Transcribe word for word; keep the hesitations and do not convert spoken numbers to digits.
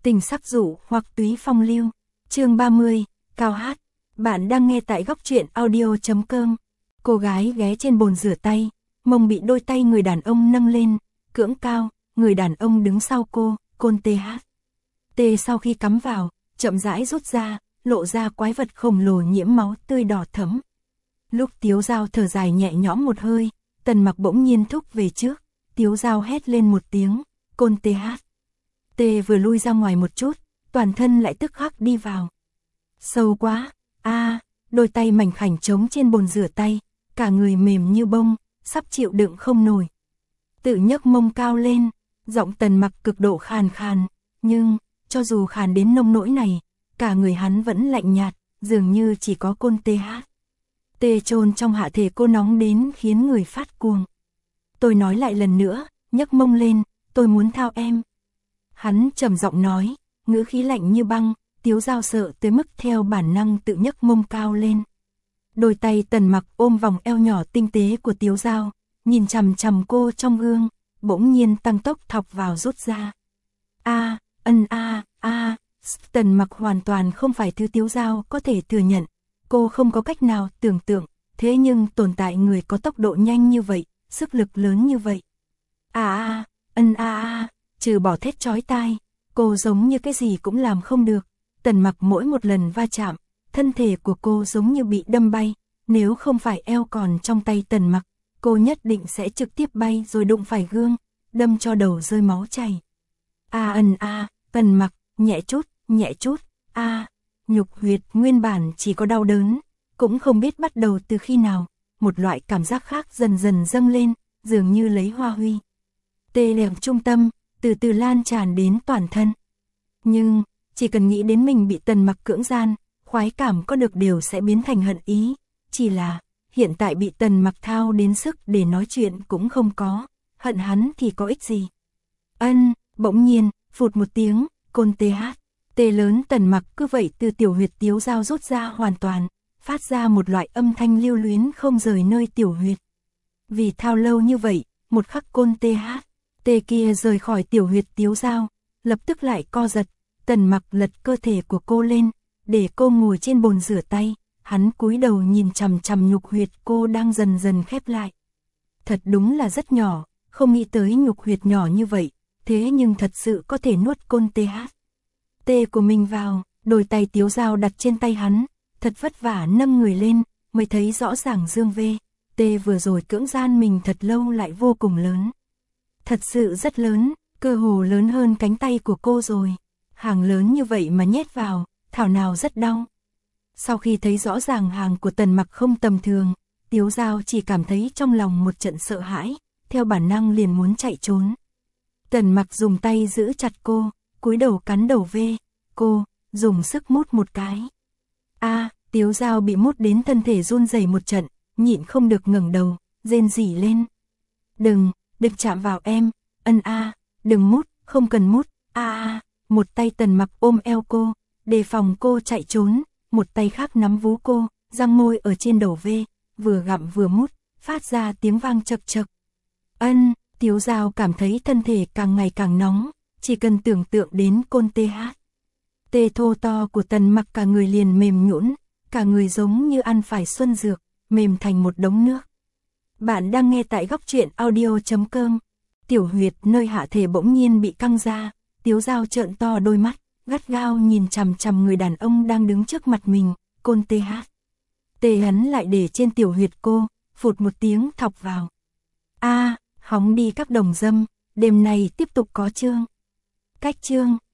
Tình sắc dụ hoặc túy phong lưu. Chương ba mươi, Cao hát. Bạn đang nghe tại góc truyện audio chấm com. Cô gái ghé trên bồn rửa tay, mông bị đôi tay người đàn ông nâng lên, cưỡng cao, người đàn ông đứng sau cô, côn tê hát. Tê sau khi cắm vào, chậm rãi rút ra, lộ ra quái vật khổng lồ nhiễm máu tươi đỏ thẫm. Lúc Tiếu Dao thở dài nhẹ nhõm một hơi, Tần Mặc bỗng nhiên thúc về trước, Tiếu Dao hét lên một tiếng, côn tê hát. Tê vừa lui ra ngoài một chút, toàn thân lại tức khắc đi vào. Sâu quá, a, à, đôi tay mảnh khảnh trống trên bồn rửa tay, cả người mềm như bông, sắp chịu đựng không nổi. Tự nhấc mông cao lên, giọng Tần Mặc cực độ khàn khàn, nhưng cho dù khàn đến nông nỗi này, cả người hắn vẫn lạnh nhạt, dường như chỉ có côn tê hát. Tê chôn trong hạ thể cô nóng đến khiến người phát cuồng. Tôi nói lại lần nữa, nhấc mông lên, tôi muốn thao em. Hắn trầm giọng nói, ngữ khí lạnh như băng. Tiếu Dao sợ tới mức theo bản năng tự nhấc mông cao lên. Đôi tay Tần Mặc ôm vòng eo nhỏ tinh tế của Tiếu Dao, nhìn chằm chằm cô trong gương, bỗng nhiên tăng tốc thọc vào rút ra. A, ân a, a, Tần Mặc hoàn toàn không phải thứ Tiếu Dao có thể thừa nhận. Cô không có cách nào tưởng tượng, thế nhưng tồn tại người có tốc độ nhanh như vậy, sức lực lớn như vậy. A a, ân a a, trừ bỏ thét chói tai, cô giống như cái gì cũng làm không được. Tần Mặc mỗi một lần va chạm, thân thể của cô giống như bị đâm bay, nếu không phải eo còn trong tay Tần Mặc, cô nhất định sẽ trực tiếp bay rồi đụng phải gương, đâm cho đầu rơi máu chảy. A ân a, Tần Mặc, nhẹ chút, nhẹ chút, a, nhục huyệt nguyên bản chỉ có đau đớn, cũng không biết bắt đầu từ khi nào, một loại cảm giác khác dần dần dâng lên, dường như lấy hoa huy. Tê lèo trung tâm, từ từ lan tràn đến toàn thân. Nhưng chỉ cần nghĩ đến mình bị Tần Mặc cưỡng gian, khoái cảm có được đều sẽ biến thành hận ý. Chỉ là, hiện tại bị Tần Mặc thao đến sức để nói chuyện cũng không có, hận hắn thì có ích gì. Ân, bỗng nhiên, phụt một tiếng, côn tê hát. Tê lớn Tần Mặc cứ vậy từ tiểu huyệt Tiếu Dao rút ra hoàn toàn, phát ra một loại âm thanh lưu luyến không rời nơi tiểu huyệt. Vì thao lâu như vậy, một khắc côn tê hát, tê kia rời khỏi tiểu huyệt Tiếu Dao, lập tức lại co giật. Tần Mặc lật cơ thể của cô lên, để cô ngồi trên bồn rửa tay, hắn cúi đầu nhìn chằm chằm nhục huyệt cô đang dần dần khép lại. Thật đúng là rất nhỏ, không nghĩ tới nhục huyệt nhỏ như vậy, thế nhưng thật sự có thể nuốt côn tê hát. Tê của mình vào, đôi tay Tiếu Dao đặt trên tay hắn, thật vất vả nâng người lên, mới thấy rõ ràng dương vê. Tê vừa rồi cưỡng gian mình thật lâu lại vô cùng lớn. Thật sự rất lớn, cơ hồ lớn hơn cánh tay của cô rồi. Hàng lớn như vậy mà nhét vào, thảo nào rất đau. Sau khi thấy rõ ràng hàng của Tần Mặc không tầm thường, Tiếu Dao chỉ cảm thấy trong lòng một trận sợ hãi, theo bản năng liền muốn chạy trốn. Tần Mặc dùng tay giữ chặt cô, cúi đầu cắn đầu vê, cô, dùng sức mút một cái. A, Tiếu Dao bị mút đến thân thể run rẩy một trận, nhịn không được ngẩng đầu, rên rỉ lên. Đừng, đừng chạm vào em, ân a, đừng mút, không cần mút, a a. Một tay Tần Mặc ôm eo cô, đề phòng cô chạy trốn, một tay khác nắm vú cô, răng môi ở trên đầu vê, vừa gặm vừa mút, phát ra tiếng vang chật chật. Ân, Tiếu Dao cảm thấy thân thể càng ngày càng nóng, chỉ cần tưởng tượng đến côn tê hát. Tê thô to của Tần Mặc cả người liền mềm nhũn, cả người giống như ăn phải xuân dược, mềm thành một đống nước. Bạn đang nghe tại góc truyện audio chấm com. Tiểu huyệt nơi hạ thể bỗng nhiên bị căng ra. Tiếu Dao trợn to đôi mắt, gắt gao nhìn chằm chằm người đàn ông đang đứng trước mặt mình, côn tê hát. Tê hắn lại để trên tiểu huyệt cô, phụt một tiếng thọc vào. A, à, hóng đi các đồng dâm, đêm nay tiếp tục có chương. Cách chương,